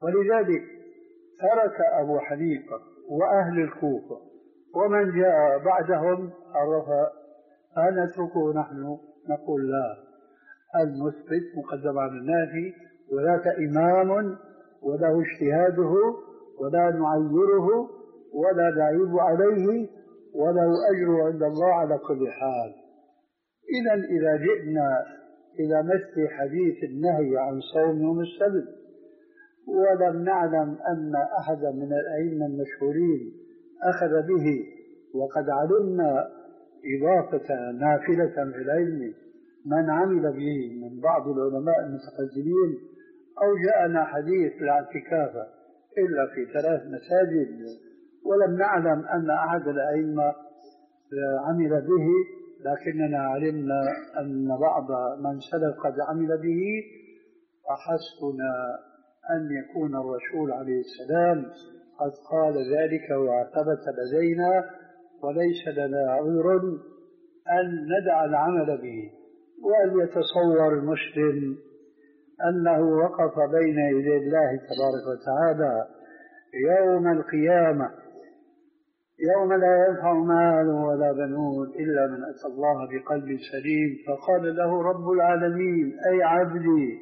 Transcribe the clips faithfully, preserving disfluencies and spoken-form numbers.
ولذلك ترك أبو حنيفة وأهل الكوفة ومن جاء بعدهم عرف أن نتركه نحن نقول لا، المثبت مقدم على النافي، وذاك إمام وله اجتهاده ولا نعيره ولا نعيب عليه وله أجر عند الله على كل حال. إذا إذا جئنا إلى مثل حديث النهي عن صوم يوم السبت ولم نعلم أن أحدا من الأئمة المشهورين أخذ به، وقد علمنا إضافة نافلة في العلم من عمل به من بعض العلماء المتقدمين، أو جاءنا حديث الاعتكاف إلا في ثلاث مساجد ولم نعلم أن أحد الأئمة عمل به، لكننا علمنا أن بعض من سلف قد عمل به، فحسبنا أن يكون الرسول عليه السلام قد قال ذلك وثبت لدينا، وليس لنا عذر أن ندع العمل به. وأن يتصور المسلم أنه وقف بين يدي الله تبارك وتعالى يوم القيامة يوم لا ينفع مال ولا بنون إلا من أتى الله بقلب سليم، فقال له رب العالمين أي عبدي.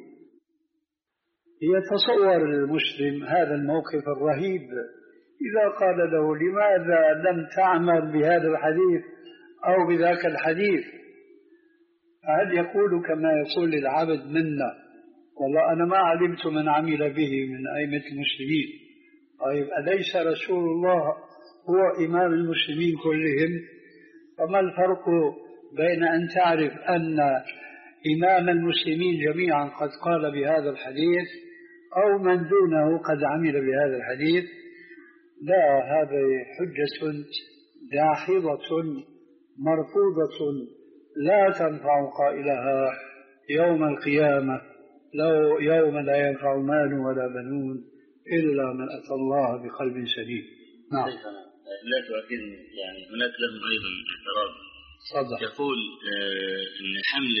يتصور المسلم هذا الموقف الرهيب إذا قال له لماذا لم تعمل بهذا الحديث أو بذاك الحديث، فهل يقول كما يقول العبد منا والله أنا ما علمت من عمل به من أئمة المسلمين؟ طيب أليس رسول الله هو إمام المسلمين كلهم؟ فما الفرق بين أن تعرف أن إمام المسلمين جميعا قد قال بهذا الحديث أو من دونه قد عمل بهذا الحديث؟ لا، هذه حجة داحضة مرفوضة لا تنفع قائلها يوم القيامة، لو يوم لا ينفع مال ولا بنون إلا من أتى الله بقلب سليم. نعم. لا تؤكدني يعني هناك لهم أيضا اعتراض. صدق. يقول آه أن حمل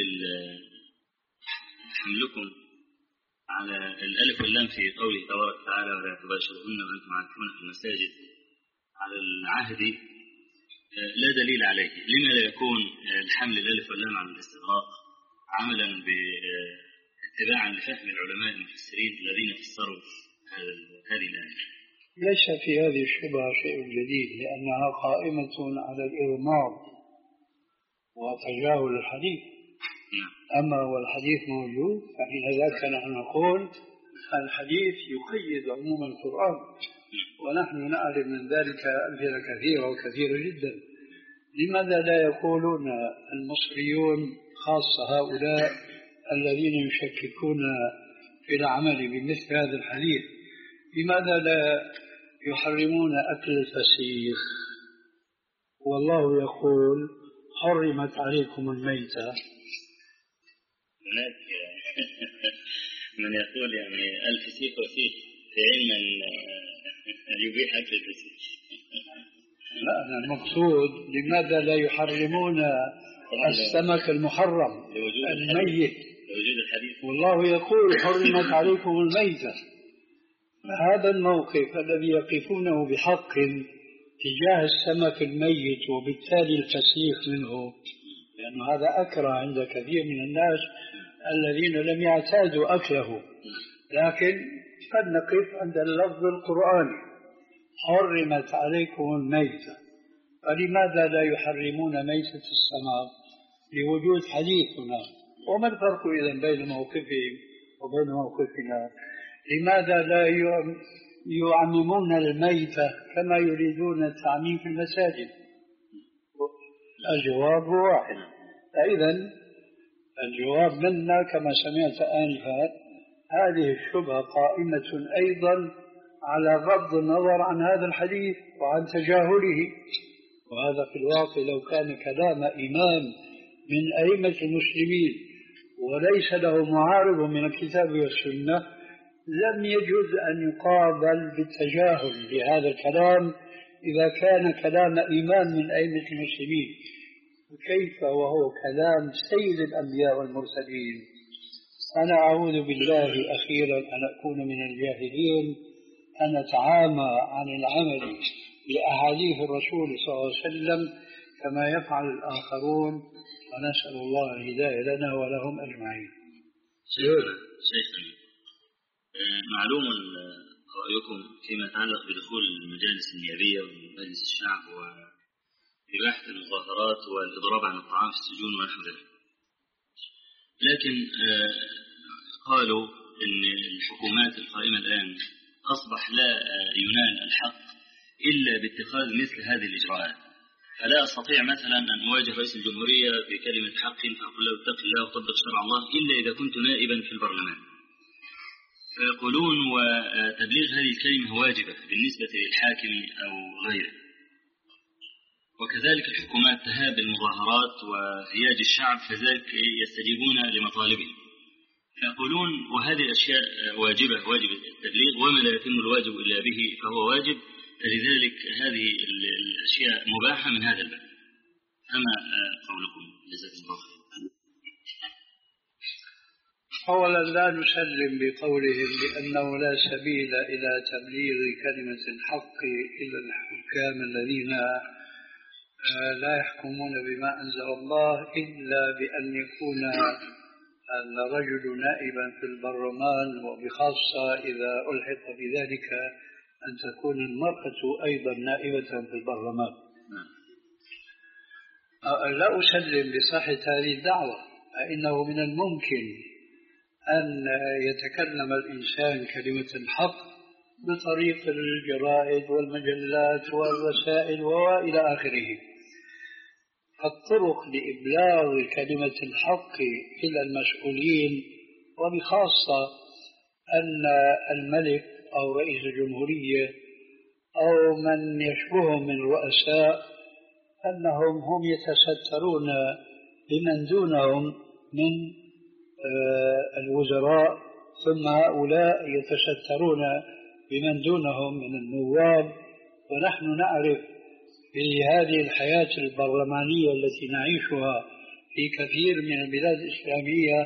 حملكم على الألف واللام في قوله تبارك وتعالى ولا تباشرهن وأنتم عاكفون في المساجد على العهد آه لا دليل عليه. لما لا يكون الحمل الألف واللام على الاستغراق عملا باتباعا لفهم العلماء المفسرين الذين فسروا هذه الآية؟ ليس في هذه الشبهة شيء جديد، لأنها قائمة على الإغماض وتجاهل الحديث. أما والحديث موجود فحين ذاك نحن نقول الحديث يقيد عموم القرآن، ونحن نعلم من ذلك أمثلة كثيرة وكثيرة جدا. لماذا لا يقولون المصريون خاصة هؤلاء الذين يشككون في العمل بمثل هذا الحديث، لماذا لا يحرمون أكل الفسيخ؟ والله يقول حرمت عليكم الميتة. هناك من يقول يعني الفسيخ وسيخ في علم يبيح أكل الفسيخ. لا، المقصود لماذا لا يحرمون السمك المحرم الميت؟ لوجود الحديث. والله يقول حرمت عليكم الميتة. هذا الموقف الذي يقفونه بحق تجاه السمك الميت وبالتالي الفسيخ منه، لأن هذا أكره عند كثير من الناس الذين لم يعتادوا أكله، لكن قد نقف عند اللفظ القرآني حرمت عليكم الميتة، فلماذا لا يحرمون ميتة السمك لوجود حديثنا؟ وما الفرق إذن بين موقفهم وبين موقفنا؟ لماذا لا يعممون الميتة كما يريدون التعميم في المساجد؟ الجواب واحد. فإذا الجواب منا كما سمعت آنفا هذه الشبهة قائمة أيضا على غض النظر عن هذا الحديث وعن تجاهله، وهذا في الواقع لو كان كلام إمام من أئمة المسلمين وليس له معارض من الكتاب والسنة لم يجوز أن يقابل بالتجاهل لهذا الكلام إذا كان كلام إمام من أئمة المسلمين، وكيف وهو كلام سيد الأنبياء والمرسلين أنا أعوذ بالله أخيرا أن أكون من الجاهلين أن أتعامى عن العمل بأحاديث الرسول صلى الله عليه وسلم كما يفعل الآخرون، ونسأل الله الهداية لنا ولهم أجمعين. شيخنا شيخنا معلوم رأيكم فيما يتعلق بدخول المجالس النيابية ومجلس الشعب وإباحة المظاهرات والإضراب عن الطعام في السجون ونحو ذلك، لكن قالوا إن الحكومات القائمة الآن أصبح لا ينال الحق إلا باتخاذ مثل هذه الإجراءات، فلا أستطيع مثلا أن أواجه رئيس الجمهورية بكلمة حق فأقول له اتق الله وطبق شرع الله إلا إذا كنت نائبا في البرلمان. فيقولون وتبليغ هذه الكلمة واجبة بالنسبة للحاكم أو غيره، وكذلك الحكومات تهاب المظاهرات وهياج الشعب فذلك يستجيبون لمطالبهم، فيقولون وهذه الأشياء واجبة واجب التبليغ وما لا يتم الواجب إلا به فهو واجب، فلذلك هذه الأشياء مباحة من هذا الباب. أما قولكم جزاكم الله خير. أولا لا نسلم بقولهم بأنه لا سبيل إلى تبليغ كلمة الحق إلى الحكام الذين لا يحكمون بما أنزل الله إلا بأن يكون الرجل نائبا في البرلمان، وبخاصة إذا ألحق بذلك أن تكون المرأة أيضا نائبة في البرلمان. لا أسلم بصحة هذه الدعوة، فإنه من الممكن أن يتكلم الإنسان كلمة الحق بطريق الجرائد والمجلات والرسائل وإلى آخره. الطرق لإبلاغ كلمة الحق إلى المسؤولين، وبخاصة أن الملك أو رئيس الجمهورية أو من يشبههم من الرؤساء أنهم هم يتسترون بمن دونهم من الوزراء، ثم هؤلاء يتسترون بمن دونهم من النواب. ونحن نعرف في هذه الحياة البرلمانية التي نعيشها في كثير من البلاد الإسلامية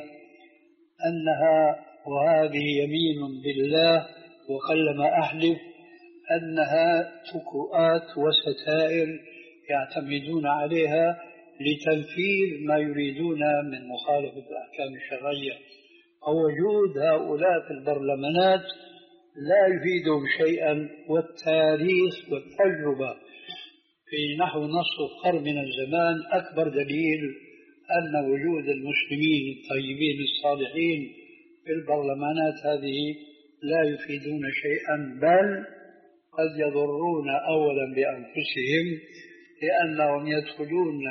أنها، وهذه يمين بالله وقلما أحلف، أنها تكؤات وستائر يعتمدون عليها لتنفيذ ما يريدون من مخالفة الأحكام الشرعية. ووجود هؤلاء في البرلمانات لا يفيدهم شيئا، والتاريخ والتجربة في نحو نصف قرن من الزمان أكبر دليل أن وجود المسلمين الطيبين الصالحين في البرلمانات هذه لا يفيدون شيئا، بل قد يضرون أولا بأنفسهم لأنهم يدخلون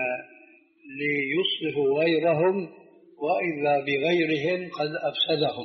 ليصلحوا غيرهم وإذا بغيرهم قد أفسدهم.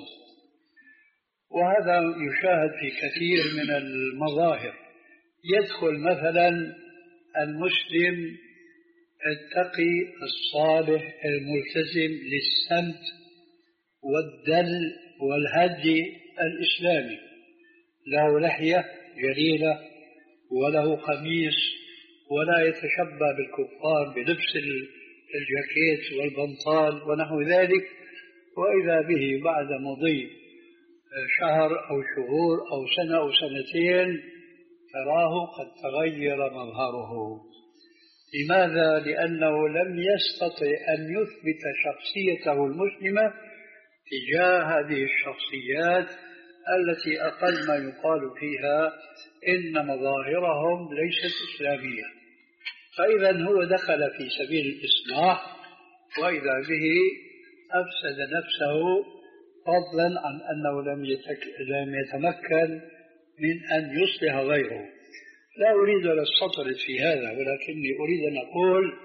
وهذا يشاهد في كثير من المظاهر. يدخل مثلا المسلم التقي الصالح الملتزم للسمت والدل والهدي الإسلامي، له لحية جليلة وله قميص ولا يتشبه بالكفار بلبس الجاكيت والبنطال ونحو ذلك، وإذا به بعد مضي شهر أو شهور أو سنة أو سنتين تراه قد تغير مظهره. لماذا؟ لأنه لم يستطع أن يثبت شخصيته المسلمة تجاه هذه الشخصيات التي أقل ما يقال فيها إن مظاهرهم ليست إسلامية. فإذا هو دخل في سبيل الإصلاح وإذا به أفسد نفسه، فضلا عن أنه لم لم يتمكن من أن يصلح غيره. لا أريد أن أستطرد في هذا، ولكني أريد أن أقول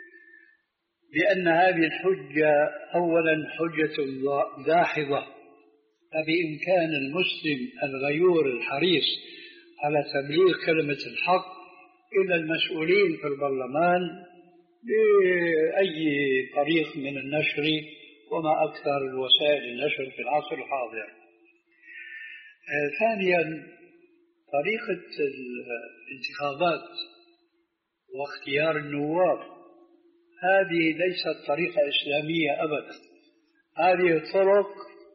بأن هذه الحجة أولا حجة داحضة، فبإمكان المسلم الغيور الحريص على تبليغ كلمة الحق إلى المسؤولين في البرلمان بأي طريق من النشر، وما أكثر الوسائل النشر في العصر الحاضر. آه ثانيا، طريقة الانتخابات واختيار النواب هذه ليست طريقة إسلامية أبدا. هذه الطرق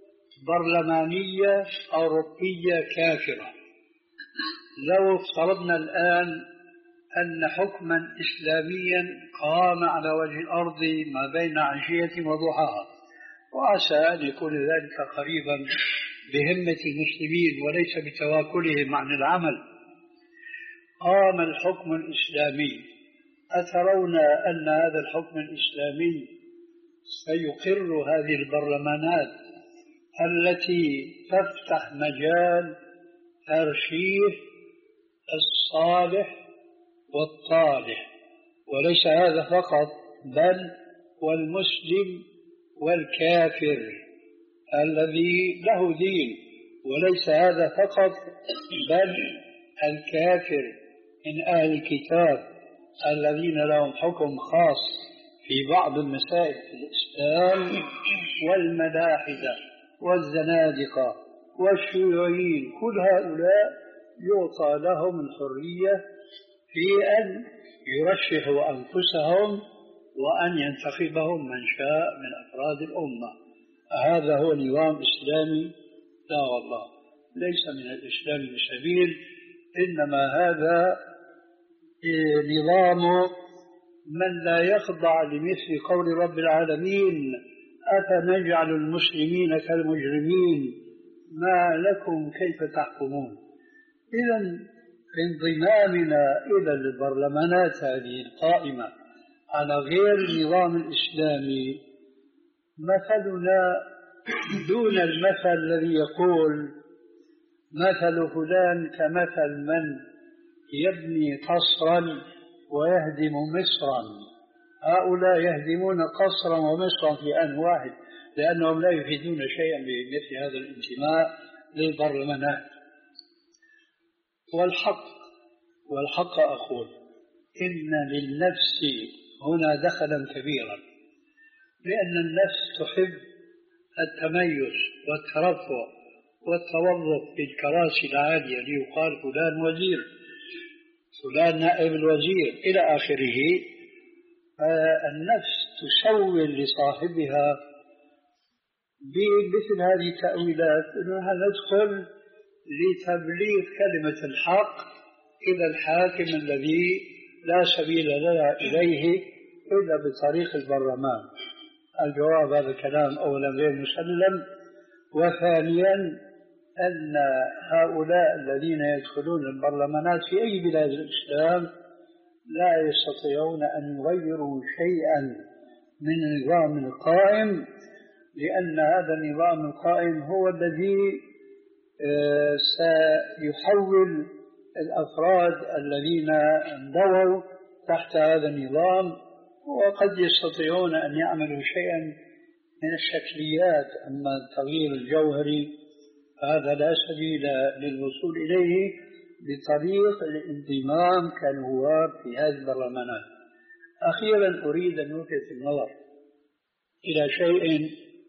برلمانية أوروبية كافرة. لو افترضنا الآن أن حكما إسلاميا قام على وجه الأرض ما بين عشية وضحاها، وعسى أن يكون ذلك قريبا بهمة المسلمين وليس بتواكلهم عن العمل، قام الحكم الإسلامي، أترون أن هذا الحكم الإسلامي سيقر هذه البرلمانات التي تفتح مجال ترشيح الصالح والطالح؟ وليس هذا فقط، بل والمسلم والكافر الذي له دين، وليس هذا فقط، بل الكافر من أهل الكتاب الذين لهم حكم خاص في بعض المسائل في الإسلام، والملاحدة والزنادقة والشيوعيين، كل هؤلاء يعطى لهم الحرية في أن يرشحوا أنفسهم وأن ينتخبهم من شاء من أفراد الأمة. هذا هو نظام إسلامي؟ لا والله، ليس من الإسلام بسبيل، إنما هذا نظام من لا يخضع لمثل قول رب العالمين: أفنجعل المسلمين كالمجرمين ما لكم كيف تحكمون. إذن انضمامنا إلى البرلمانات هذه القائمة على غير النظام الإسلامي مثلنا دون المثل الذي يقول مثل فلان كمثل من يبني قصرا ويهدم مصرا. هؤلاء يهدمون قصرا ومصرا في آن واحد، لأنهم لا يفيدون شيئا بمثل هذا الانتماء للبرلمانات. والحق والحق أقول إن للنفس هنا دخلا كبيرا، لأن النفس تحب التميز والترفع والتوظف في الكراسي العالية، ليقال فلان وزير، فلان نائب الوزير إلى آخره. النفس تسول لصاحبها بمثل هذه التأويلات أنها ندخل لتبليغ كلمة الحق إلى الحاكم الذي لا سبيل لنا إليه إلا بطريق البرلمان. الجواب هذا الكلام أولا غير مسلم، وثانيا أن هؤلاء الذين يدخلون البرلمانات في أي بلاد الإسلام لا يستطيعون أن يغيروا شيئا من النظام القائم، لأن هذا النظام القائم هو الذي سيحول الأفراد الذين انضووا تحت هذا النظام، وقد يستطيعون أن يعملوا شيئا من الشكليات، أما التغيير الجوهري هذا لا سبيل للوصول إليه بطريق الانضمام كنواب في هذه البرلمانات. أخيرا أريد أن ألفت النظر إلى شيء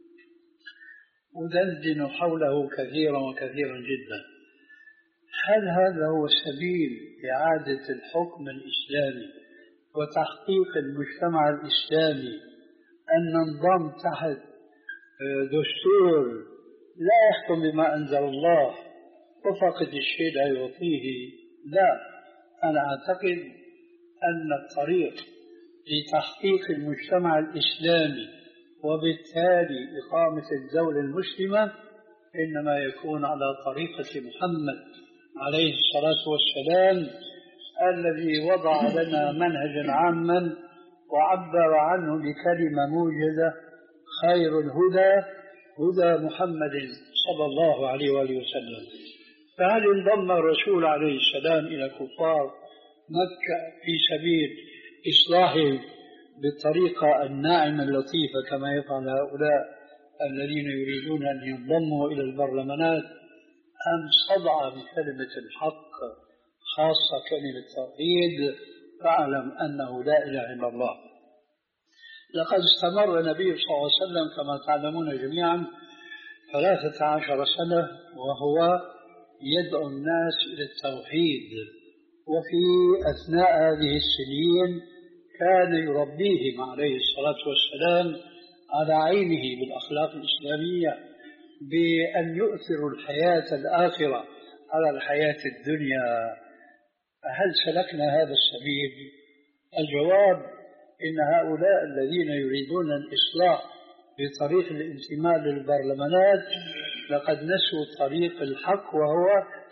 أدندن حوله كثيرا وكثيرا جدا. هل هذا هو سبيل إعادة الحكم الإسلامي وتحقيق المجتمع الإسلامي أن ننضم تحت دستور لا يحكم بما أنزل الله وفقد الشيء لا يعطيه؟ لا، أنا أعتقد أن الطريق لتحقيق المجتمع الإسلامي وبالتالي إقامة الدولة المسلمة إنما يكون على طريقة محمد عليه الصلاة والسلام، الذي وضع لنا منهجا عاما وعبر عنه بكلمة موجزة: خير الهدى هدى محمد صلى الله عليه وآله وسلم. فهل انضم الرسول عليه السلام إلى كفار مكة في سبيل إصلاحهم بالطريقة الناعمة اللطيفة كما يفعل هؤلاء الذين يريدون أن ينضموا إلى البرلمانات، أم صدع بكلمة الحق خاصة كلمة التوحيد فاعلم أنه لا إله إلا الله؟ لقد استمر النبي صلى الله عليه وسلم كما تعلمون جميعا ثلاثة عشر سنة وهو يدعو الناس إلى التوحيد، وفي أثناء هذه السنين كان يربيهم عليه الصلاة والسلام على عينه بالأخلاق الإسلامية، بأن يؤثروا الحياة الآخرة على الحياة الدنيا. هل سلكنا هذا السبيل؟ الجواب إن هؤلاء الذين يريدون الإصلاح بطريق الانتماء للبرلمانات لقد نسوا طريق الحق، وهو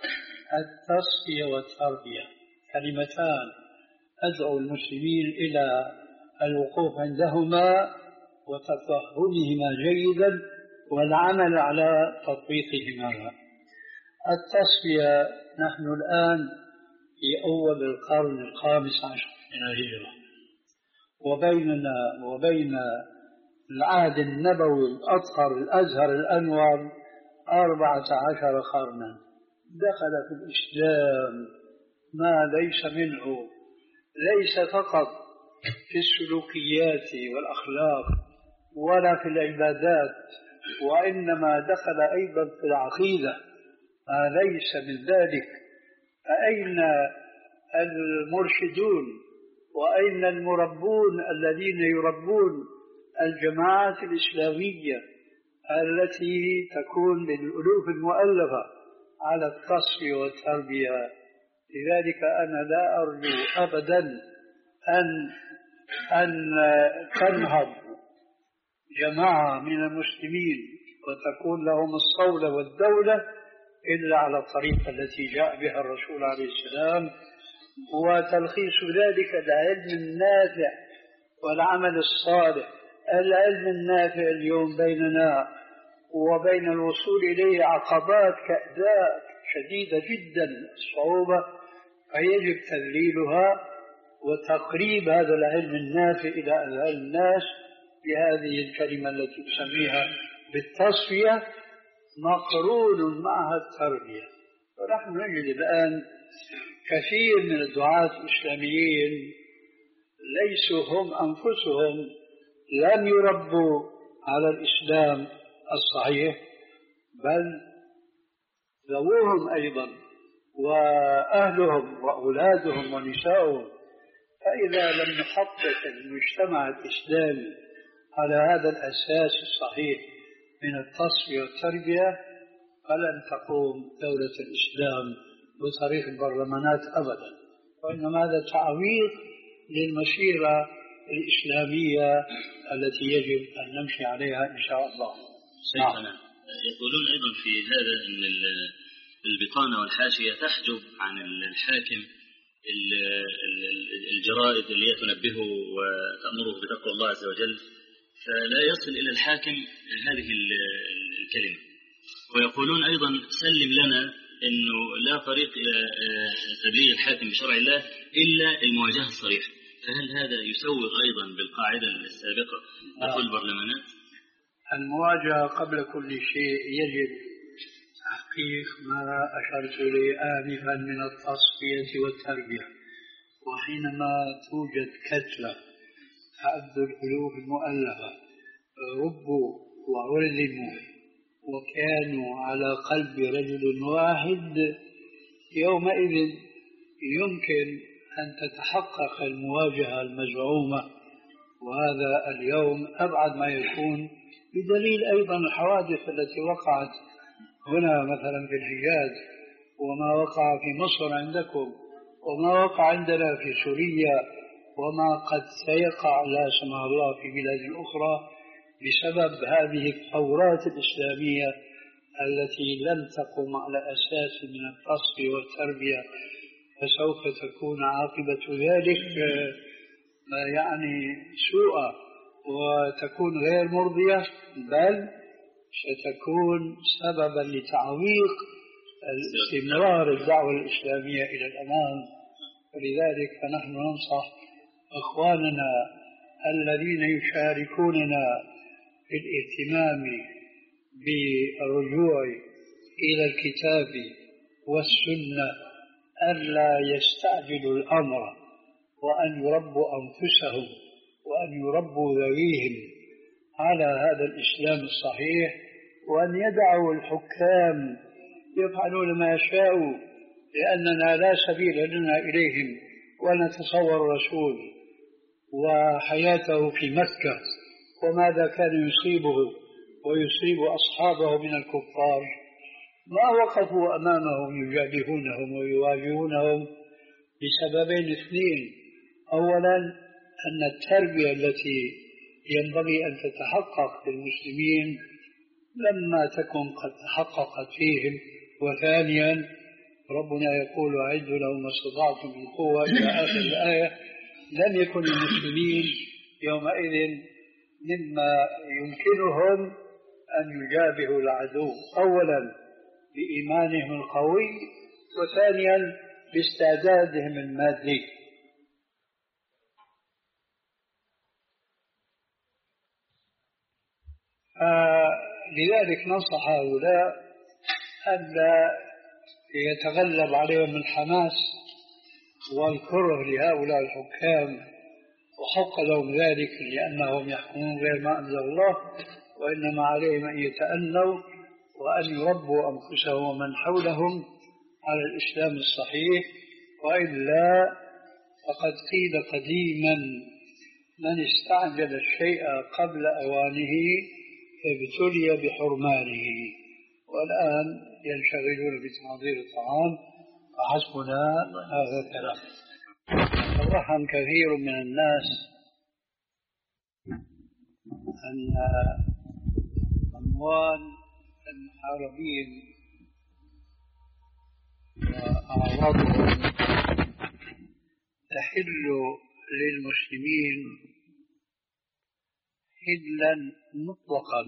التصفية والتربية، كلمتان أدعو المسلمين إلى الوقوف عندهما وتفهمهما جيدا والعمل على تطبيقهما. التصفية، نحن الآن في أول القرن الخامس عشر من الهجرة، وبيننا وبين العهد النبوي الأطهر الأزهر الأنور أربعة عشر قرنا. دخل في الإسلام ما ليس منه، ليس فقط في السلوكيات والأخلاق ولا في العبادات، وإنما دخل أيضا في العقيدة ما ليس من ذلك. فأين المرشدون وأين المربون الذين يربون الجماعات الإسلامية التي تكون للألوف المؤلفة على التصفية والتربية؟ لذلك أنا لا أرجو أبدا أن أن تنهض جماعة من المسلمين وتكون لهم الصولة والدولة إلا على الطريقة التي جاء بها الرسول عليه السلام، وتلخيص ذلك العلم النافع والعمل الصالح. العلم النافع اليوم بيننا وبين الوصول إليه عقبات كأداء شديدة جدا الصعوبة، فيجب تذليلها وتقريب هذا العلم النافع إلى أذهان الناس بهذه الكلمة التي تسميها بالتصفية مقرون معها التربية. ونحن نجد الآن كثير من الدعاة الإسلاميين ليسوا هم أنفسهم لم يربوا على الإسلام الصحيح، بل ذووهم أيضا وأهلهم وأولادهم ونساؤهم. فإذا لم نحقق المجتمع الإسلامي على هذا الأساس الصحيح من التصفية والتربية فلن تقوم دولة الإسلام بطريق البرلمانات أبدا، وإنما هذا تعويض للمسيرة الإسلامية التي يجب أن نمشي عليها إن شاء الله. شيخنا، يقولون أيضا في هذا أن البطانة والحاشية تحجب عن الحاكم الجرائد اللي هي تنبهه وتأمره بتقوى الله عز وجل، فلا يصل إلى الحاكم هذه الكلمة. ويقولون أيضا سلم لنا أنه لا طريق إلى تبليغ الحاكم بشرع الله إلا المواجهة الصريحة، فهل هذا يسوغ أيضا بالقاعدة السابقة دخول البرلمانات؟ المواجهة قبل كل شيء يجب تحقيق ما أشرت إليه آنفا من التصفية والتربية. وحينما توجد كتلة تعد الألوف المؤلفة ربوا وعلموا وكانوا على قلب رجل واحد، يومئذ يمكن أن تتحقق المواجهة المزعومة. وهذا اليوم أبعد ما يكون، بدليل أيضا الحوادث التي وقعت هنا مثلا في الحجاز، وما وقع في مصر عندكم، وما وقع عندنا في سوريا، وما قد سيقع لا سمح الله في بلاد أخرى بسبب هذه الثورات الإسلامية التي لم تقم على أساس من التصفية والتربية. فسوف تكون عاقبة ذلك يعني سوءة وتكون غير مرضية، بل ستكون سببا لتعويق استمرار الدعوة الإسلامية إلى الأمام. ولذلك فنحن ننصح أخواننا الذين يشاركوننا في الاهتمام بالرجوع إلى الكتاب والسنة ألا يستعجلوا الأمر، وأن يربوا أنفسهم وأن يربوا ذويهم على هذا الإسلام الصحيح، وأن يدعوا الحكام يفعلون ما يشاءوا، لأننا لا سبيل لنا إليهم. ونتصور الرسول وحياته في مكة وماذا كان يصيبه ويصيب أصحابه من الكفار ما وقفوا أمامهم يجادلونهم ويواجهونهم لسببين اثنين. أولا أن التربية التي ينبغي أن تتحقق للمسلمين لما تكن قد تحققت فيهم. وثانيا ربنا يقول أعدوا لهم ما استطعتم من قوة إلى آخر الآية. لم يكن المسلمين يومئذ مما يمكنهم أن يجابهوا العدو، أولا بإيمانهم القوي، وثانيا باستعدادهم المادي. لذلك ننصح هؤلاء ألا يتغلب عليهم الحماس والكره لهؤلاء الحكام، وحق لهم ذلك لأنهم يحكمون غير ما أنزل الله، وإنما عليهم أن يتأنوا وأن يربوا أنفسهم ومن حولهم على الإسلام الصحيح. وإلا فقد قيل قديما من استعجل الشيء قبل أوانه ابتلي بحرمانه. والآن ينشغلون بتحضير الطعام، فحسبنا هذا الكلام. توهم كثير من الناس أن أموال المحاربين وأعراضهم تحل للمسلمين حلا مطلقا،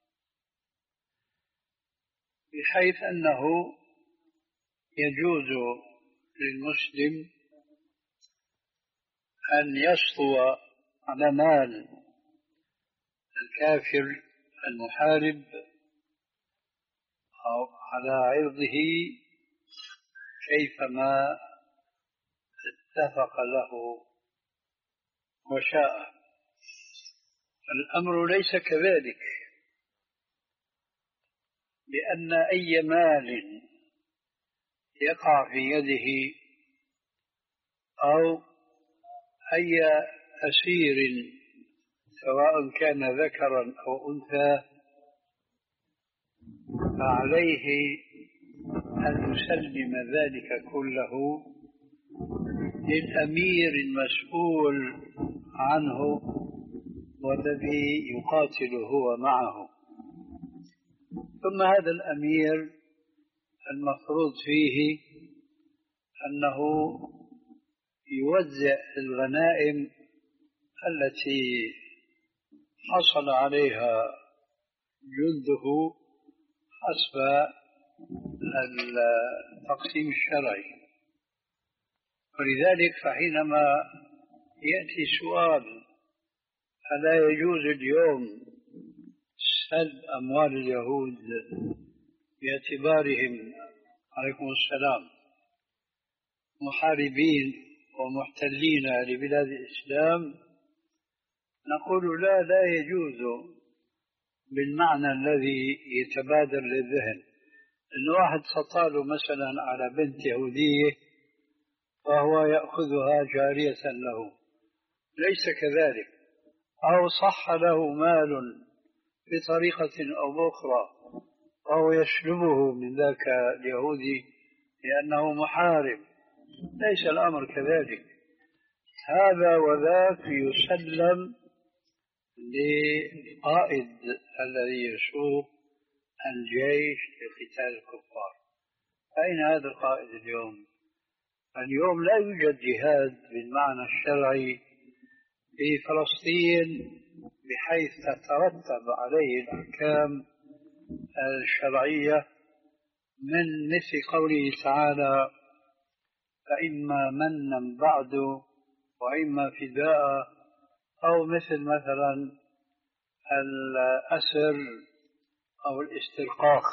بحيث أنه يجوز للمسلم أن يسطو على مال الكافر المحارب أو على عرضه كيفما اتفق له وشاء. الأمر ليس كذلك، لأن أي مال يقع في يده أو أي أسير سواء كان ذكرا أو أنثى فعليه أن يسلم ذلك كله للأمير المسؤول عنه والذي يقاتل هو معه. ثم هذا الأمير المفروض فيه أنه يوزع الغنائم التي حصل عليها جنده حسب التقسيم الشرعي. ولذلك فحينما يأتي سؤال ألا يجوز اليوم سلب أموال اليهود باعتبارهم عليكم السلام محاربين ومحتلين لبلاد الإسلام، نقول لا لا يجوز بالمعنى الذي يتبادر للذهن. إن واحد سطاله مثلا على بنت يهودية فهو يأخذها جارية له، ليس كذلك. أو صح له مال بطريقة أو بأخرى فهو يسلبه من ذاك اليهودي لأنه محارب، ليس الأمر كذلك. هذا وذاك يسلم للقائد الذي يسوق الجيش لقتال الكفار. أين هذا القائد اليوم؟ اليوم لا يوجد جهاد بالمعنى الشرعي في فلسطين بحيث تترتب عليه الأحكام الشرعية من مثل قوله تعالى فإما منا بعد وإما فداء، أو مثل مثلا الأسر أو الاسترقاق.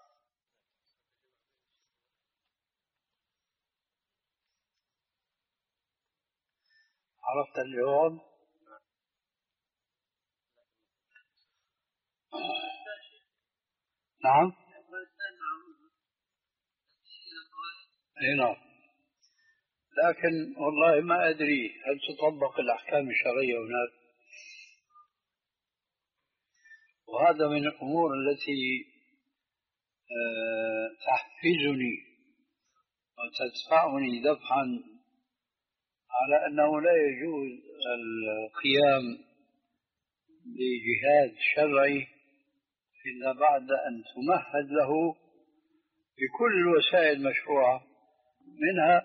عرفت اليوم؟ نعم. نعم. لكن والله ما أدري هل تطبق الأحكام الشرعية هناك. وهذا من الأمور التي تحفزني وتدفعني دفعا على أنه لا يجوز القيام بجهاد شرعي إلا بعد أن تمهد له بكل الوسائل المشروعة، منها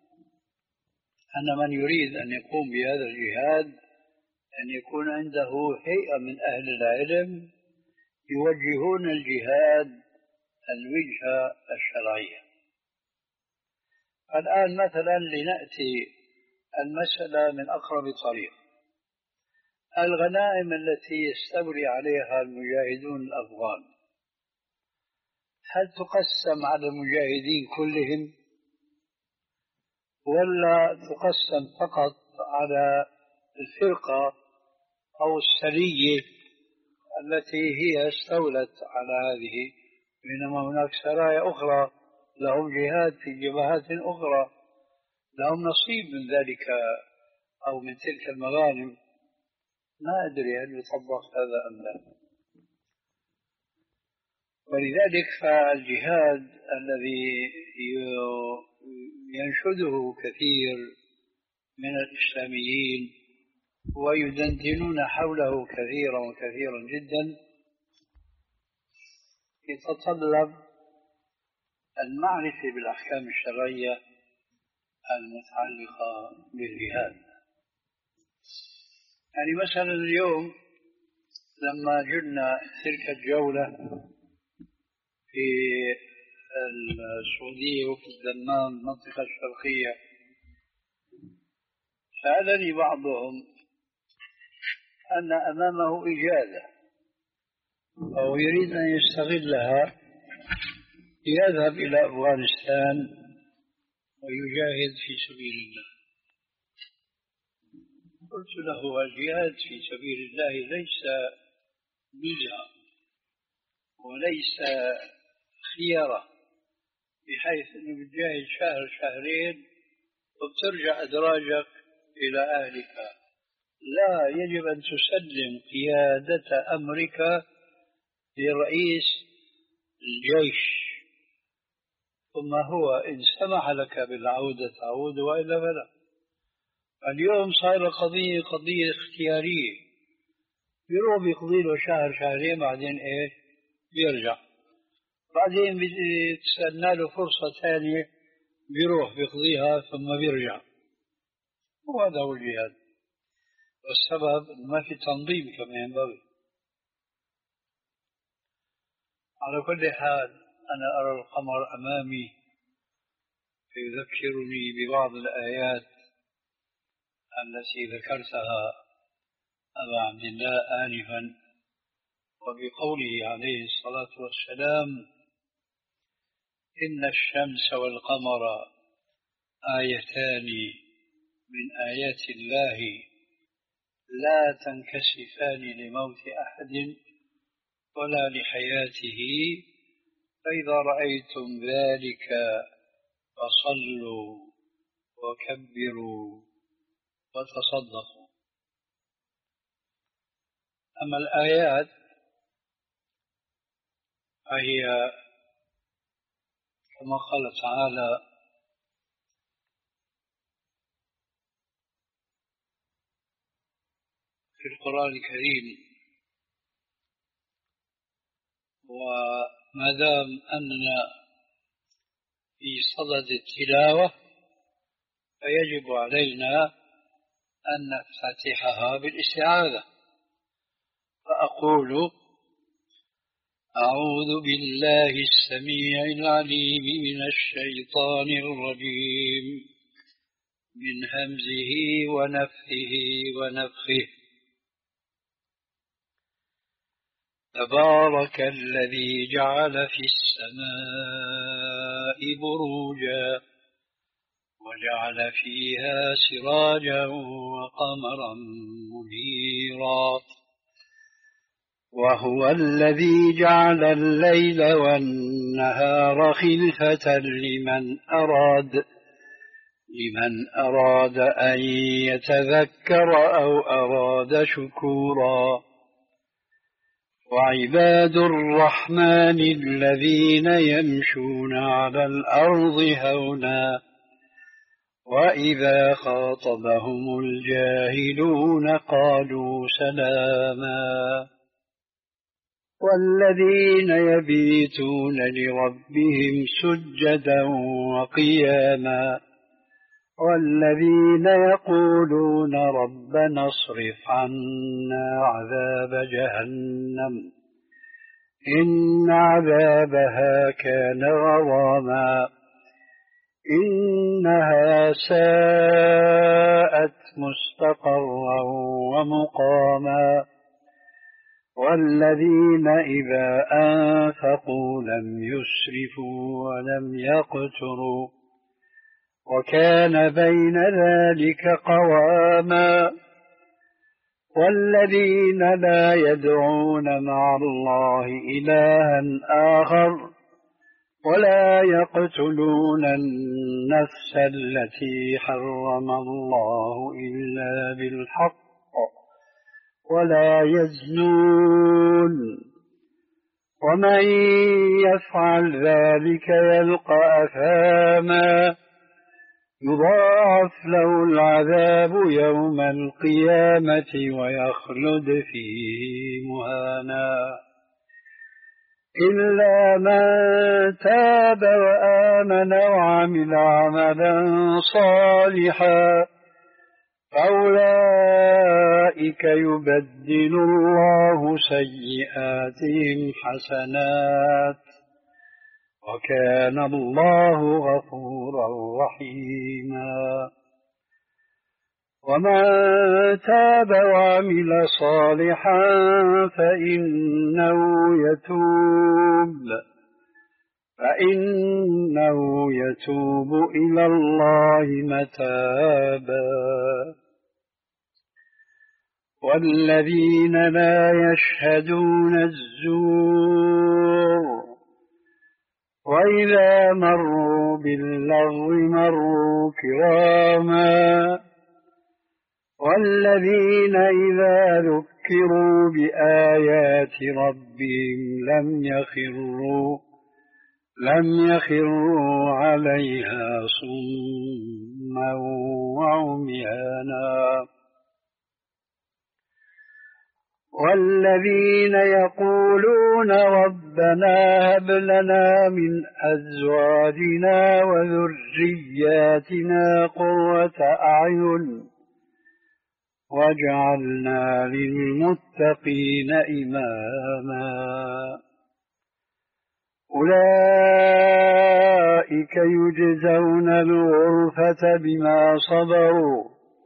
أن من يريد أن يقوم بهذا الجهاد أن يكون عنده هيئة من أهل العلم يوجهون الجهاد الوجهة الشرعية. الآن مثلا لنأتي المسألة من أقرب طريق. الغنائم التي يستولي عليها المجاهدون الأفغان هل تقسم على المجاهدين كلهم ولا تقسم فقط على الفرقة أو السرية التي هي استولت على هذه، بينما هناك سرايا أخرى لهم جهاد في جبهات أخرى لهم نصيب من ذلك أو من تلك المغانم؟ ما أدري هل يطبق هذا أم لا. ولذلك فالجهاد الذي ينشده كثير من الإسلاميين ويدندنون حوله كثيرا وكثيرا جدا يتطلب المعرفة بالأحكام الشرعية المتعلقة بالجهاد. يعني مثلا اليوم لما جرنا تلك الجولة في السعودية وفي الدمام المنطقة الشرقية، سألني بعضهم أن أمامه إجازة أو يريد أن يستغلها يذهب إلى أفغانستان ويجاهد في سبيل الله. قلت له الجهاد في سبيل الله ليس نزهة وليس خيارة، بحيث أنه بتجاهد شهر شهرين وبترجع أدراجك إلى أهلك. لا، يجب أن تسلم قيادة أمرك لرئيس الجيش، ثم هو إن سمح لك بالعودة تعود وإلا فلا. اليوم صار قضية قضية اختيارية، بيروح بيقضي له شهر شهرين بعدين إيه بيرجع، بعدين بتستنى له فرصة ثانية بيروح بيقضيها ثم بيرجع. وهذا هو الجهاد، والسبب ما في تنظيم كما ينبغي. على كل حال أنا أرى القمر أمامي يذكرني ببعض الآيات التي ذكرتها أبا عبد الله آنفا، وبقوله عليه الصلاة والسلام: إن الشمس والقمر آيتان من آيات الله لا تنكسفان لموت أحد ولا لحياته، فإذا رأيتم ذلك فصلوا وكبروا وتصدقوا. أما الآيات فهي كما قال تعالى: في القرآن الكريم: وما دام أننا في صدد التلاوة فيجب علينا أن نفتتحها بالاستعاذة. فأقول: أعوذ بالله السميع العليم من الشيطان الرجيم، من همزه ونفثه ونفخه. تبارك الذي جعل في السماء بروجا وجعل فيها سراجا وقمرا منيرا، وهو الذي جعل الليل والنهار خلفة لمن أراد لمن أراد أن يتذكر أو أراد شكورا، وعباد الرحمن الذين يمشون على الأرض هونا وإذا خاطبهم الجاهلون قالوا سلاما والذين يبيتون لربهم سجدا وقياما والذين يقولون ربنا اصرف عنا عذاب جهنم إن عذابها كان غراما إنها ساءت مستقرا ومقاما والذين إذا أنفقوا لم يسرفوا ولم يقتروا وكان بين ذلك قواما والذين لا يدعون مع الله إلها آخر ولا يقتلون النفس التي حرم الله إلا بالحق ولا يزنون ومن يفعل ذلك يلقى أثاما يضاعف له العذاب يوم القيامة ويخلد فيه مهانا إلا من تاب وآمن وعمل عملا صالحا فأولئك يبدل الله سيئاتهم حسنات وكان الله غفورا رحيما ومن تاب وعمل صالحا فإنه يتوب فإنه يتوب إلى الله متابا والذين لا يشهدون الزور وإذا مروا باللغو مروا كراما والذين إذا ذكروا بآيات ربهم لم يخروا لم يخروا عليها صما وعميانا والذين يقولون ربنا هب لنا من أزواجنا وذرياتنا قرة أعين واجعلنا للمتقين إماما أولئك يجزون الغرفة بما صبروا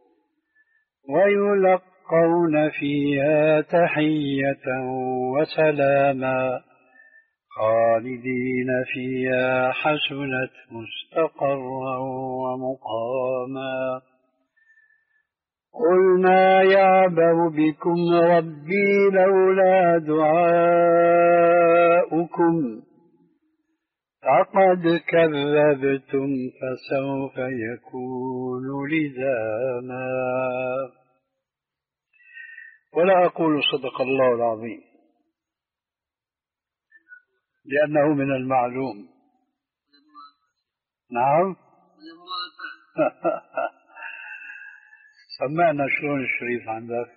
ويلقون فيها تحية وسلاما خالدين فيها حسنت مستقرا ومقاما قل ما يعبأ بكم ربي لولا دعاؤكم فقد كذبتم فسوف يكون لزاما ولا أقول صدق الله العظيم لأنه من المعلوم. نعم. سمعنا شلون الشريف عندك؟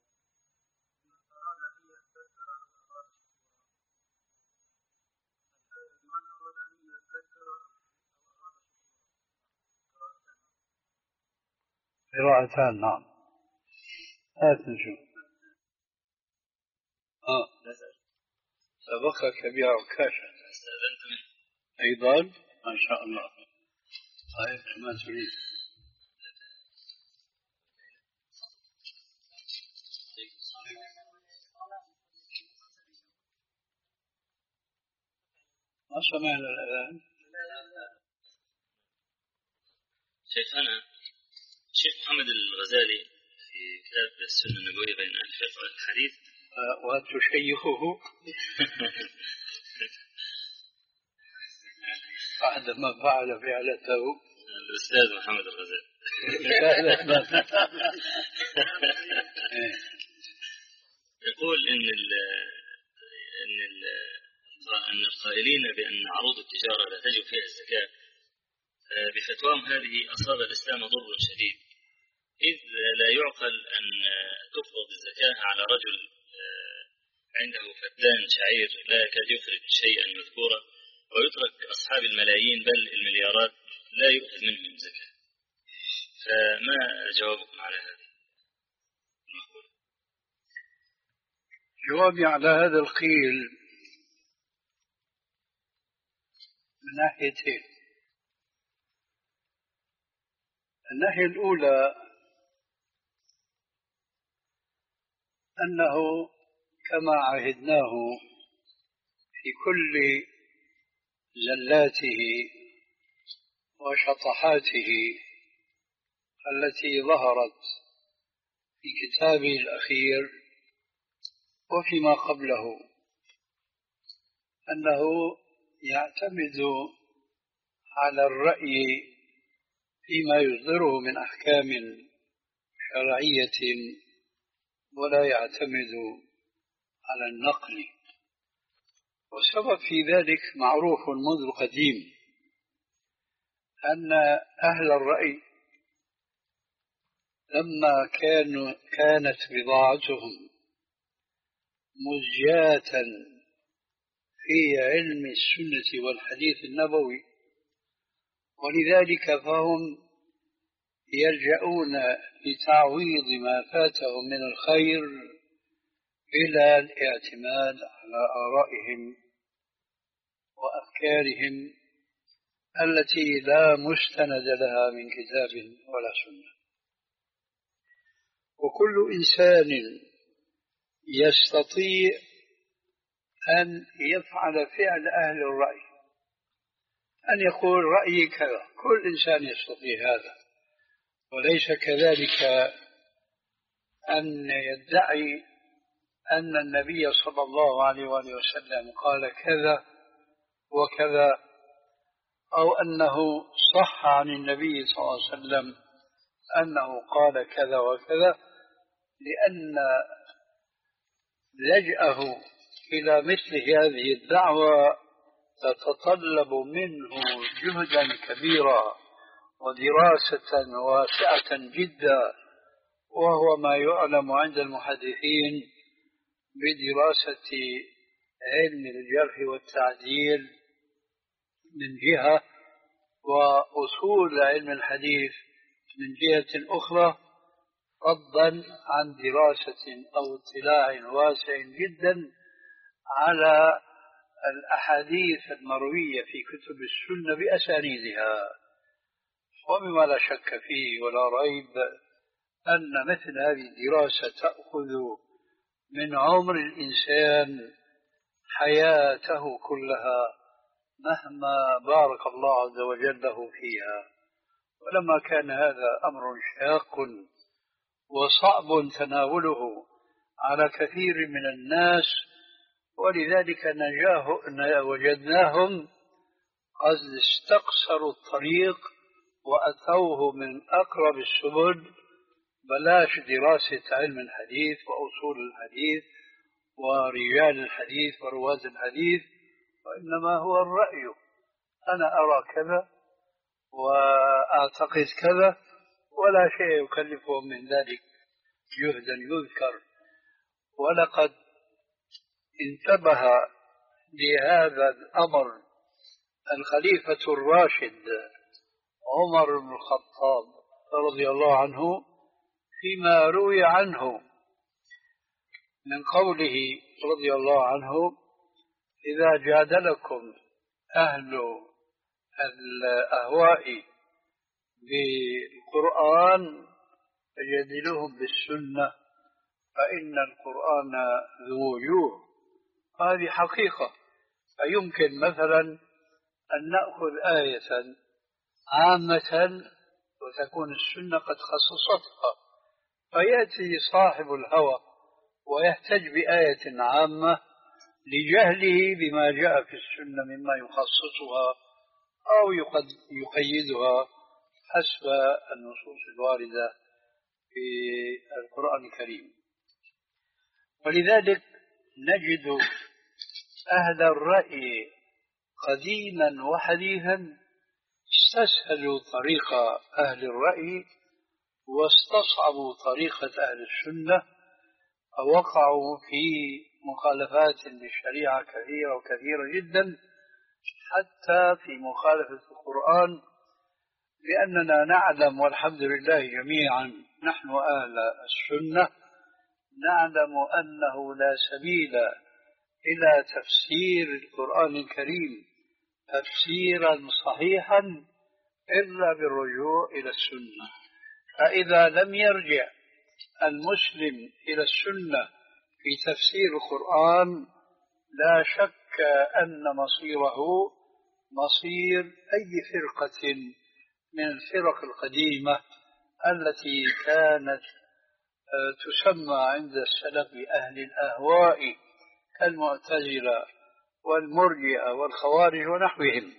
قراءتان. نعم. هات نشوف. آه. سبقك بها عكاشة أيضا ما شاء الله. طيب ما تريد؟ ما سمعنا الآن. شيخنا الشيخ محمد الغزالي في كتاب السنة النبوية بين الفقه والحديث وتشيخه بعد ما فعل فعلته الأستاذ محمد الغزالي يقول إن أن أن القائلين بأن عروض التجارة لا تجب فيها الزكاة بفتواهم هذه أصاب الإسلام ضر شديد، إذ لا يعقل أن تفرض الزكاة على رجل عنده فدان شعير لا يكاد يخرج شيئا مذكورا، ويترك أصحاب الملايين بل المليارات لا يؤخذ منهم زكاة. فما جوابكم على هذا المقولة؟ جوابي على هذا القيل من ناحيتين. الناحية الأولى أنه كما عهدناه في كل زلاته وشطحاته التي ظهرت في كتابه الأخير وفيما قبله، أنه يعتمد على الرأي فيما يصدره من أحكام شرعية ولا يعتمد على النقل. والسبب في ذلك معروف منذ القديم، أن أهل الرأي لما كانوا كانت بضاعتهم مزجاة في علم السنة والحديث النبوي، ولذلك فهم يلجؤون لتعويض ما فاتهم من الخير إلى الاعتماد على آرائهم وأفكارهم التي لا مستند لها من كتاب ولا سنة. وكل إنسان يستطيع أن يفعل فعل أهل الرأي، أن يقول رأيي كذا، كل إنسان يستطيع هذا، وليس كذلك أن يدعي أن النبي صلى الله عليه وآله وسلم قال كذا وكذا، أو أنه صح عن النبي صلى الله عليه وسلم أنه قال كذا وكذا، لأن لجأه إلى مثل هذه الدعوة تتطلب منه جهدا كبيرا ودراسة واسعة جدا، وهو ما يعلم عند المحدثين بدراسة علم الجرح والتعديل من جهة، وأصول علم الحديث من جهة أخرى، فضلا عن دراسة أو اطلاع واسع جدا على الأحاديث المروية في كتب السنة بأسانيدها. ومما لا شك فيه ولا ريب أن مثل هذه الدراسة تأخذ من عمر الإنسان حياته كلها مهما بارك الله عز وجل له فيها. ولما كان هذا أمر شاق وصعب تناوله على كثير من الناس، ولذلك نجاه وجدناهم قد استقصروا الطريق وأتوه من أقرب السبل، بلاش دراسة علم الحديث وأصول الحديث ورجال الحديث ورواد الحديث، وإنما هو الرأي، أنا أرى كذا وأعتقد كذا، ولا شيء يكلفهم من ذلك جهدا يذكر. ولقد انتبه لهذا الأمر الخليفة الراشد عمر بن الخطاب رضي الله عنه فيما روي عنه من قوله رضي الله عنه: إذا جادلكم أهل الأهواء بالقرآن فجادلوهم بالسنة فإن القرآن ذو وجوه. هذه حقيقة. فيمكن مثلا أن نأخذ آية عامة وتكون السنة قد خصصتها، فيأتي صاحب الهوى ويحتج بآية عامة لجهله بما جاء في السنة مما يخصصها أو يقيدها حسب النصوص الواردة في القرآن الكريم. ولذلك نجد أهل الرأي قديما وحديثا استسهلوا طريق أهل الرأي واستصعبوا طريقة أهل السنة، فوقعوا في مخالفات للشريعة كثيرة وكثيرة جدا، حتى في مخالفة القرآن. لأننا نعلم والحمد لله جميعا نحن أهل السنة نعلم أنه لا سبيل إلى تفسير القرآن الكريم تفسيرا صحيحا إلا بالرجوع إلى السنة. فإذا لم يرجع المسلم إلى السنة في تفسير القرآن لا شك أن مصيره مصير أي فرقة من الفرق القديمة التي كانت تسمى عند السلف أهل الأهواء كالمعتزلة والمرجئة والخوارج ونحوهم.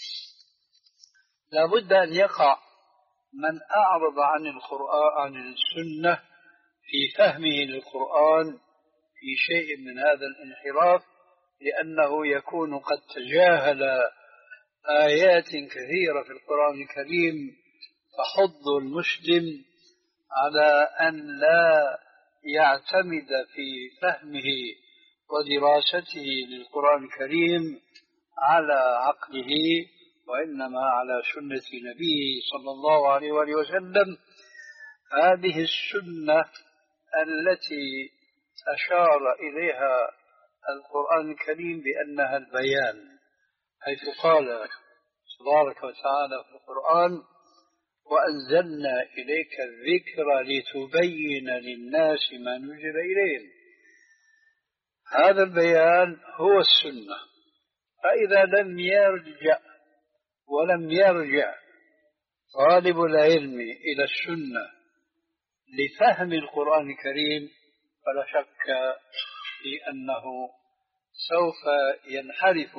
لا بد أن يقع من أعرض عن القرآن عن السنة في فهمه للقرآن في شيء من هذا الانحراف، لأنه يكون قد تجاهل آيات كثيرة في القرآن الكريم. فحض المسلم على أن لا يعتمد في فهمه ودراسته للقرآن الكريم على عقله، وإنما على سنة نبيه صلى الله عليه وآله وسلم. هذه السنة التي أشار إليها القرآن الكريم بأنها البيان، حيث قال تبارك وتعالى في القرآن: وأنزلنا إليك الذكر لتبين للناس ما نزل إليهم. هذا البيان هو السنة. فإذا لم يرجع ولم يرجع طالب العلم إلى السنة لفهم القرآن الكريم فلا شك في أنه سوف ينحرف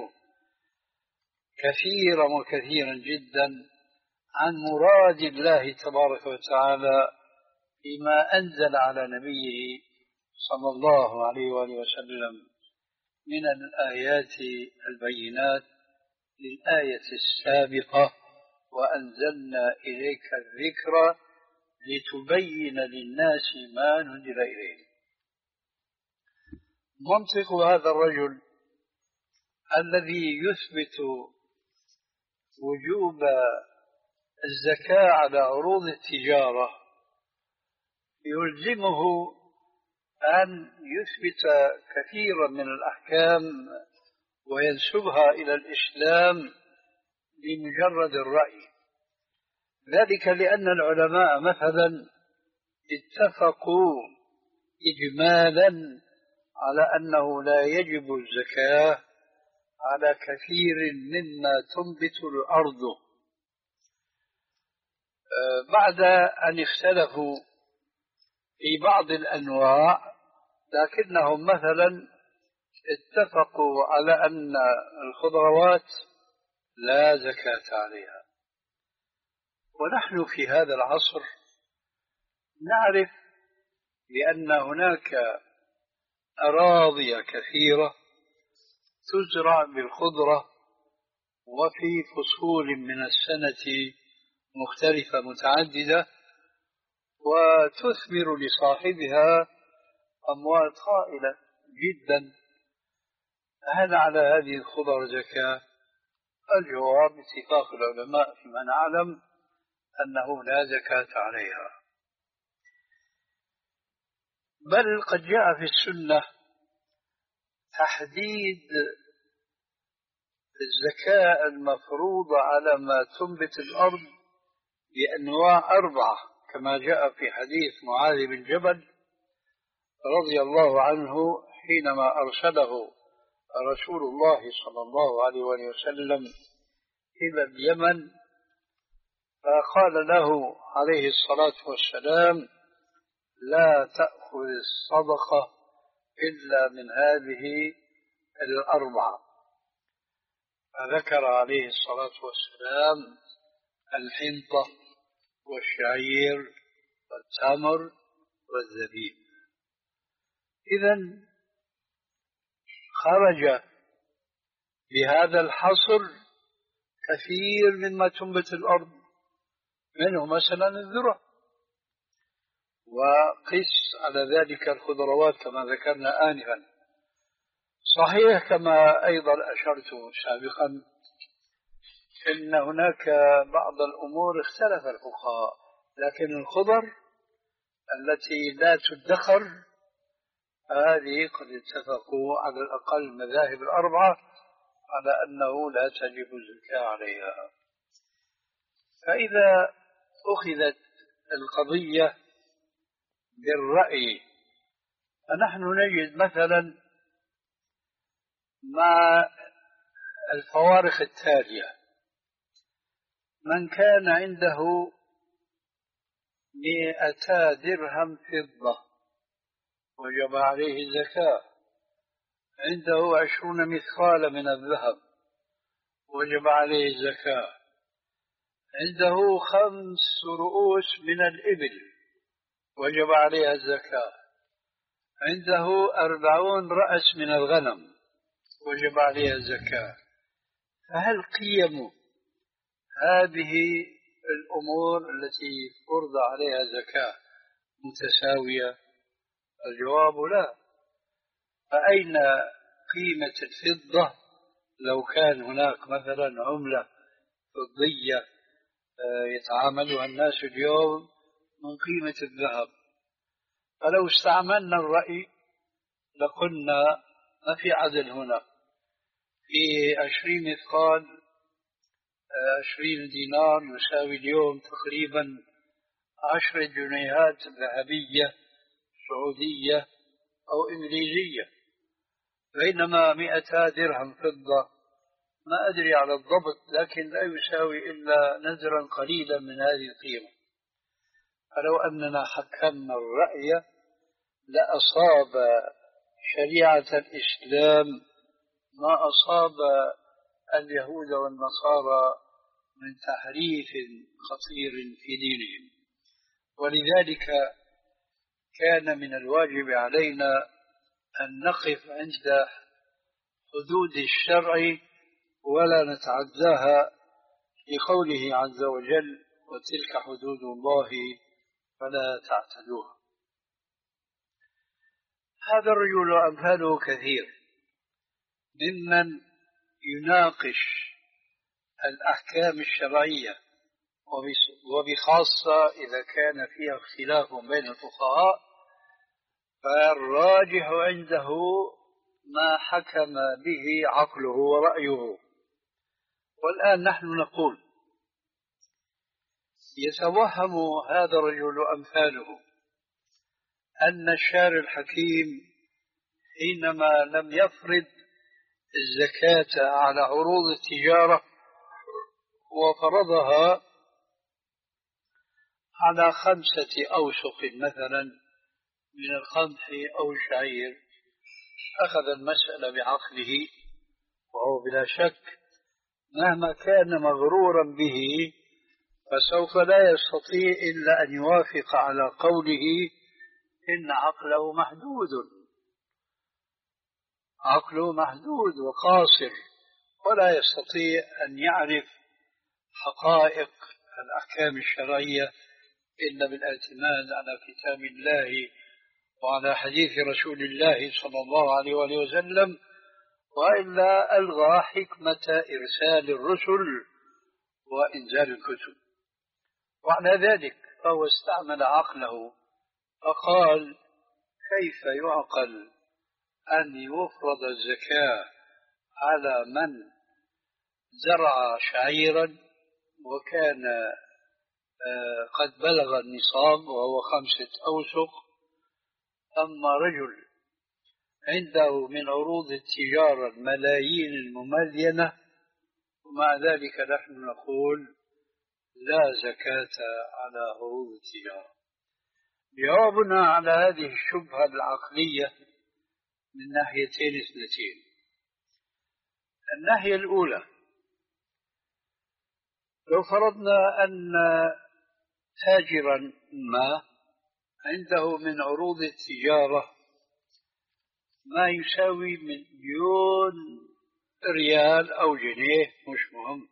كثيرا وكثيرا جدا عن مراد الله تبارك وتعالى فيما أنزل على نبيه صلى الله عليه وآله وسلم من الآيات البينات للآية السابقة: وأنزلنا إليك الذكر لتبين للناس ما نزل إليهم. منطق هذا الرجل الذي يثبت وجوب الزكاة على عروض التجارة يلزمه أن يثبت كثيرا من الأحكام وينسبها إلى الإسلام بمجرد الرأي. ذلك لأن العلماء مثلا اتفقوا إجمالا على أنه لا يجب الزكاة على كثير مما تنبت الأرض، بعد أن اختلفوا في بعض الأنواع، لكنهم مثلا اتفقوا على أن الخضروات لا زكاة عليها. ونحن في هذا العصر نعرف بأن هناك أراضي كثيرة تزرع بالخضرة وفي فصول من السنة مختلفة متعددة، وتثمر لصاحبها أموال طائلة جدا. هل على هذه الخضر زكاة؟ الجواب باتفاق العلماء فيما نعلم أنه لا زكاة عليها. بل قد جاء في السنة تحديد الزكاة المفروضة على ما تنبت الأرض بأنواع أربعة، كما جاء في حديث معاذ بن جبل رضي الله عنه حينما أرسله رسول الله صلى الله عليه وسلم إلى اليمن، فقال له عليه الصلاة والسلام: لا تأخذ الصدقة إلا من هذه الأربعة. فذكر عليه الصلاة والسلام الحنطة والشعير والتمر والزبيب. إذن خرج بهذا الحصر كثير مما تنبت الأرض، منه مثلا الذرة، وقس على ذلك الخضروات كما ذكرنا آنفا. صحيح كما أيضا أشرت سابقا إن هناك بعض الأمور اختلف الفقهاء، لكن الخضر التي لا تدخر هذه قد اتفقوا على الأقل المذاهب الأربعة على أنه لا تجب الزكاة عليها. فإذا أخذت القضية بالرأي فنحن نجد مثلا مع الفوارق التالية: من كان عنده مئتا درهم فضة وجب عليه الزكاة، عنده عشرون مثقال من الذهب وجب عليه الزكاة، عنده خمس رؤوس من الإبل وجب عليها الزكاة، عنده أربعون رأس من الغنم وجب عليها الزكاة. فهل قيم هذه الأمور التي فرض عليها زكاة متساوية؟ الجواب لا. فأين قيمة الفضة لو كان هناك مثلا عملة فضية يتعاملها الناس اليوم من قيمة الذهب؟ فلو استعملنا الرأي لقلنا ما في عدل هنا، في عشرين مثقال عشرين دينار يساوي اليوم تقريبا عشر جنيهات ذهبية سعودية أو إنجليزية، بينما مئتا درهم فضة ما أدري على الضبط لكن لا يساوي إلا نزرا قليلا من هذه القيمة. فلو أننا حكمنا الرأي لأصاب شريعة الإسلام ما أصاب اليهود والنصارى من تحريف خطير في دينهم. ولذلك كان من الواجب علينا أن نقف عند حدود الشرع ولا نتعداها، لقوله عز وجل: وتلك حدود الله فلا تعتدوها. هذا الرجل أمثاله كثير ممن يناقش الأحكام الشرعية، وبخاصة إذا كان فيها اختلاف بين الفقهاء، فالراجح عنده ما حكم به عقله ورأيه. والآن نحن نقول: يتوهم هذا الرجل أمثاله أن الشارع الحكيم حينما لم يفرض الزكاة على عروض التجارة وفرضها على خمسة أوسق مثلا من القمح أو الشعير، أخذ المسألة بعقله، وهو بلا شك مهما كان مغرورا به فسوف لا يستطيع إلا أن يوافق على قوله إن عقله محدود، عقله محدود وقاصر، ولا يستطيع أن يعرف حقائق الأحكام الشرعية إلا بالاعتماد على كتاب الله وعلى حديث رسول الله صلى الله عليه وآله وسلم، وإلا ألغى حكمة إرسال الرسل وإنزال الكتب. وعلى ذلك فهو استعمل عقله فقال: كيف يعقل أن يفرض الزكاة على من زرع شعيرا وكان قد بلغ النصاب وهو خمسة أوسق، أما رجل عنده من عروض التجارة الملايين المملينة ومع ذلك نحن نقول لا زكاة على عروض التجارة؟ جوابنا على هذه الشبهة العقلية من ناحيتين اثنتين. الناحية الأولى: لو فرضنا أن تاجرا ما عنده من عروض التجارة ما يساوي مليون ريال أو جنيه مش مهم.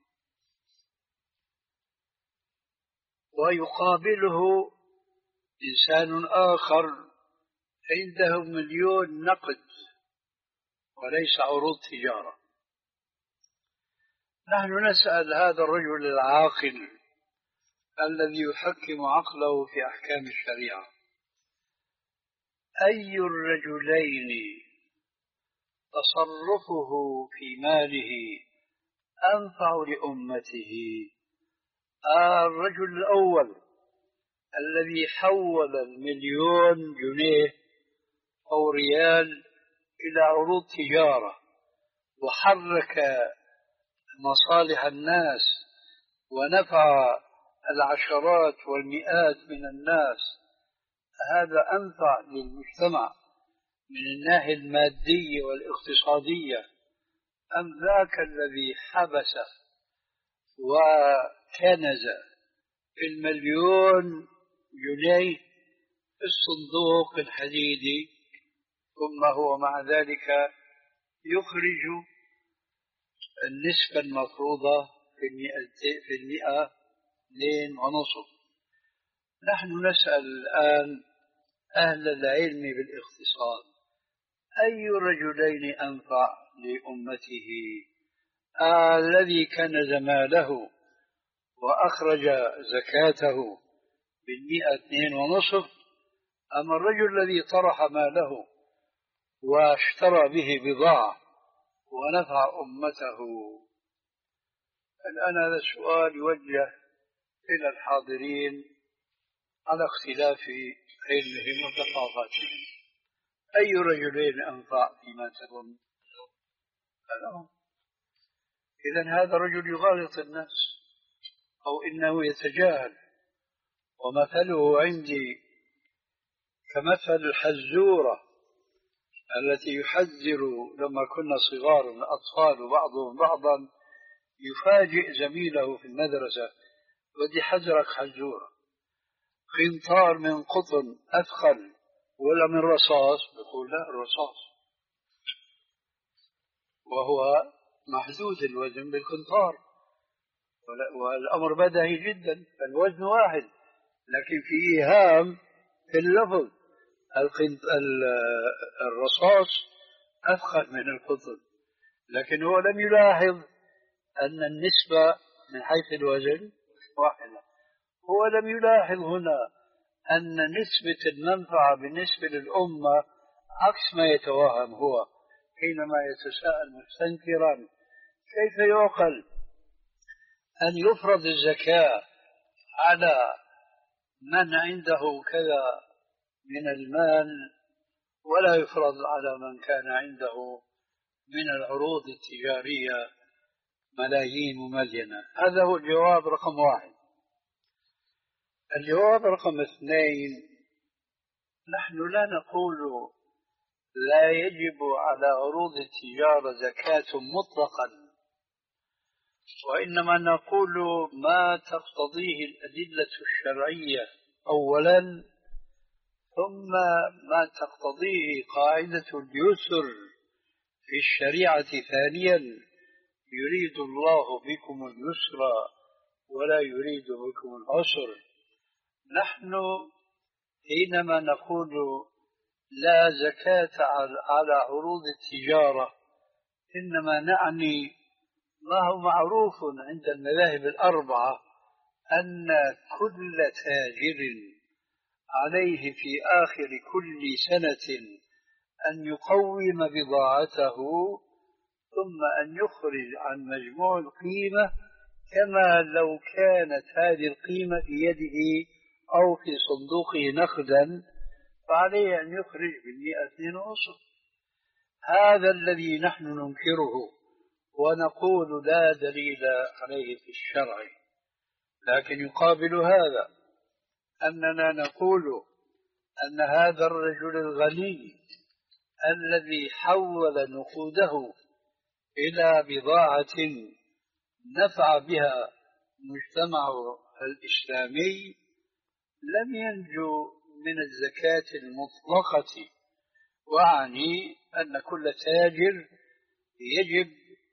ويقابله إنسان آخر عنده مليون نقد وليس عروض تجارة. نحن نسأل هذا الرجل العاقل الذي يحكم عقله في أحكام الشريعة: أي الرجلين تصرفه في ماله أنفع لأمته؟ آه الرجل الأول الذي حول المليون جنيه أو ريال إلى عروض تجارة وحرك مصالح الناس ونفع العشرات والمئات من الناس، هذا أنفع للمجتمع من الناحية المادية والاقتصادية أم ذاك الذي حبس وكنز في المليون جنيه في الصندوق الحديدي ثم هو مع ذلك يخرج النسبة المفروضة في المئة في المئة اثنين ونصف؟ نحن نسأل الآن أهل العلم بالاقتصاد: أي رجلين أنفع لأمته؟ آه الذي كنز ماله وأخرج زكاته بالمئة اثنين ونصف، أما الرجل الذي طرح ماله واشترى به بضاعة ونفع أمته؟ الآن هذا السؤال يوجه إلى الحاضرين على اختلاف علمهم وثقافتهم. أي رجلين أنفع فيما تظن؟ إذن هذا الرجل يغالط الناس أو إنه يتجاهل. ومثله عندي كمثل الحزورة التي يحذر لما كنا صغار الأطفال بعضهم بعضا، يفاجئ زميله في المدرسة: بدي حذرك حزورة، قنطار من قطن أثقل ولا من رصاص؟ يقول: لا، الرصاص، وهو محدود الوزن بالقنطار، والأمر بديهي جدا، الوزن واحد، لكن في إيهام في اللفظ. الرصاص أثقل من القطن، لكن هو لم يلاحظ أن النسبة من حيث الوزن واحدة. هو لم يلاحظ هنا أن نسبة المنفعة بالنسبة للأمة عكس ما يتوهم هو حينما يتساءل مستنكرا: كيف يعقل أن يفرض الزكاة على من عنده كذا من المال ولا يفرض على من كان عنده من العروض التجارية ملايين مملينة؟ هذا هو الجواب رقم واحد. الجواب رقم اثنين: نحن لا نقول لا يجب على عروض التجارة زكاة مطلقا، وإنما نقول ما تقتضيه الأدلة الشرعية أولا، ثم ما تقتضيه قاعدة اليسر في الشريعة ثانيا: يريد الله بكم اليسر ولا يريد بكم العسر. نحن حينما نقول لا زكاة على عروض التجارة إنما نعني ما هو معروف عند المذاهب الأربعة، أن كل تاجر عليه في آخر كل سنة أن يقوم بضاعته ثم أن يخرج عن مجموع القيمة كما لو كانت هذه القيمة في يده أو في صندوقه نقدا، فعليه أن يخرج بالمئة اثنين ونصف. هذا الذي نحن ننكره ونقول لا دليل عليه في الشرع. لكن يقابل هذا أننا نقول أن هذا الرجل الغني الذي حول نقوده إلى بضاعة نفع بها مجتمعه الإسلامي لم ينجو من الزكاة المطلقة. وأعني أن كل تاجر يجب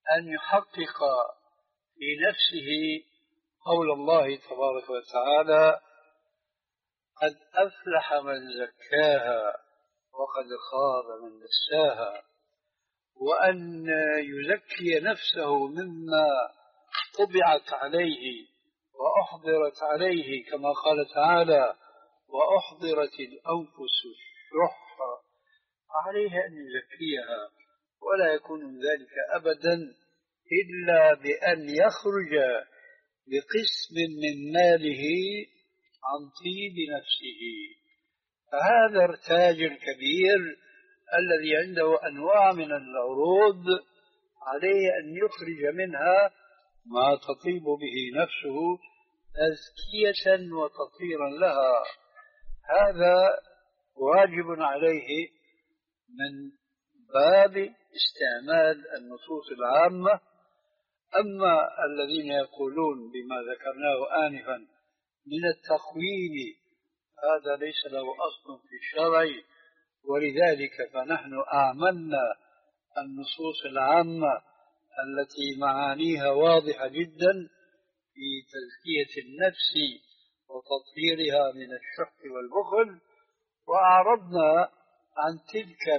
أن يحقق في نفسه قول الله تبارك وتعالى: قد أفلح من زكاها وقد خاب من دساها، وأن يزكي نفسه مما طبعت عليه وأحضرت عليه، كما قال تعالى: وأحضرت الأنفس الشح، عليه أن يزكيها، ولا يكون ذلك أبدا إلا بأن يخرج بقسم من ماله عن طيب نفسه. فهذا التاجر الكبير الذي عنده أنواع من العروض عليه أن يخرج منها ما تطيب به نفسه تزكية وتطهيرا لها. هذا واجب عليه من باب استعمال النصوص العامة. أما الذين يقولون بما ذكرناه آنفا من التخوين، هذا ليس له أصل في الشرع، ولذلك فنحن أعملنا النصوص العامة التي معانيها واضحة جدا في تزكية النفس وتطهيرها من الشح والبخل، وأعرضنا عن تلك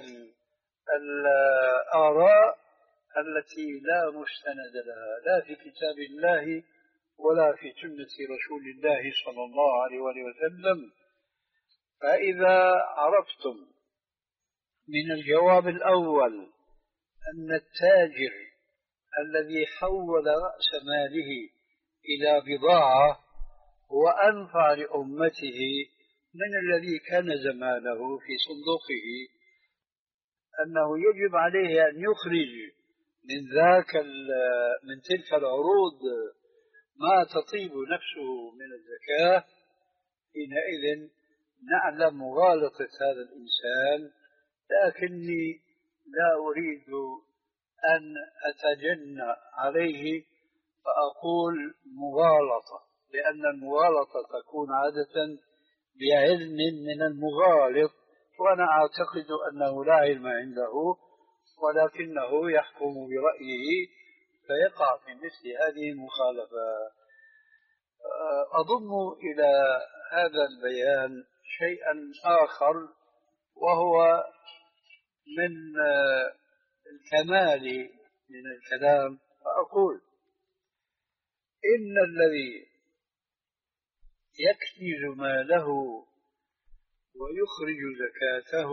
الآراء التي لا مستند لها لا في كتاب الله ولا في سنة رسول الله صلى الله عليه وسلم. فإذا عرفتم من الجواب الأول أن التاجر الذي حول رأس ماله إلى بضاعة هو أنفع لأمته من الذي كنز ماله في صندوقه، أنه يجب عليه أن يخرج من ذاك من تلك العروض ما تطيب نفسه من الزكاة. حينئذ نعلم مغالطة هذا الإنسان، لكني لا أريد أن أتجنى عليه فأقول مغالطة، لأن المغالطة تكون عادة بعلم من المغالط، وأنا أعتقد أنه لا علم عنده ولكنه يحكم برأيه فيقع في مثل هذه المخالفة. أضم إلى هذا البيان شيئا آخر، وهو من الكمال من الكلام، فأقول إن الذي يكنز ماله ويخرج زكاته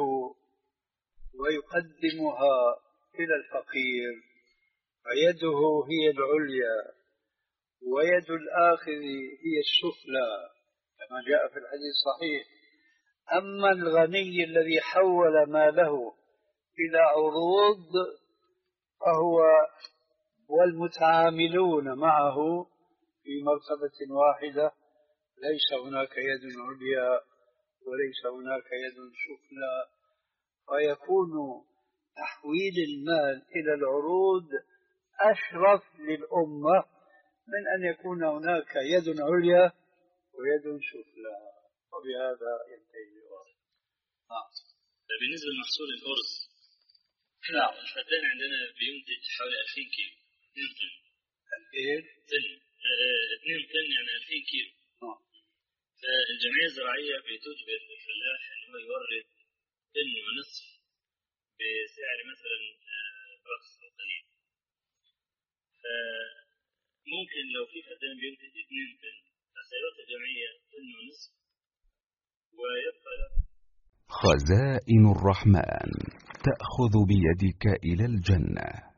ويقدمها إلى الفقير فيده هي العليا ويد الآخذ هي السفلى كما جاء في الحديث الصحيح. أما الغني الذي حول ماله إلى عروض فهو والمتعاملون معه في مرتبة واحدة، ليس هناك يد عليا وليس هناك يد سفلى، فيكون تحويل المال إلى العروض أشرف للأمة من أن يكون هناك يد عليا ويد سفلى. وبهذا ينتهي الجواب. آه. بالنسبة لمحصول الأرز، نعم الفدان عندنا بينتج حوالي ألفين كيلو. اثنين طن. ألفين طن. اثنين طن يعني ألفين كيلو. آه. فالجمعية الزراعية بتجبر الفلاح أن هو يورد طن ونصف بسعر مثلا رخص أو قليل. فممكن لو في فدان بينتج اثنين طن فسيعطي الجمعية طن ونصف ويبقى له. خزائن الرحمن تأخذ بيدك إلى الجنة.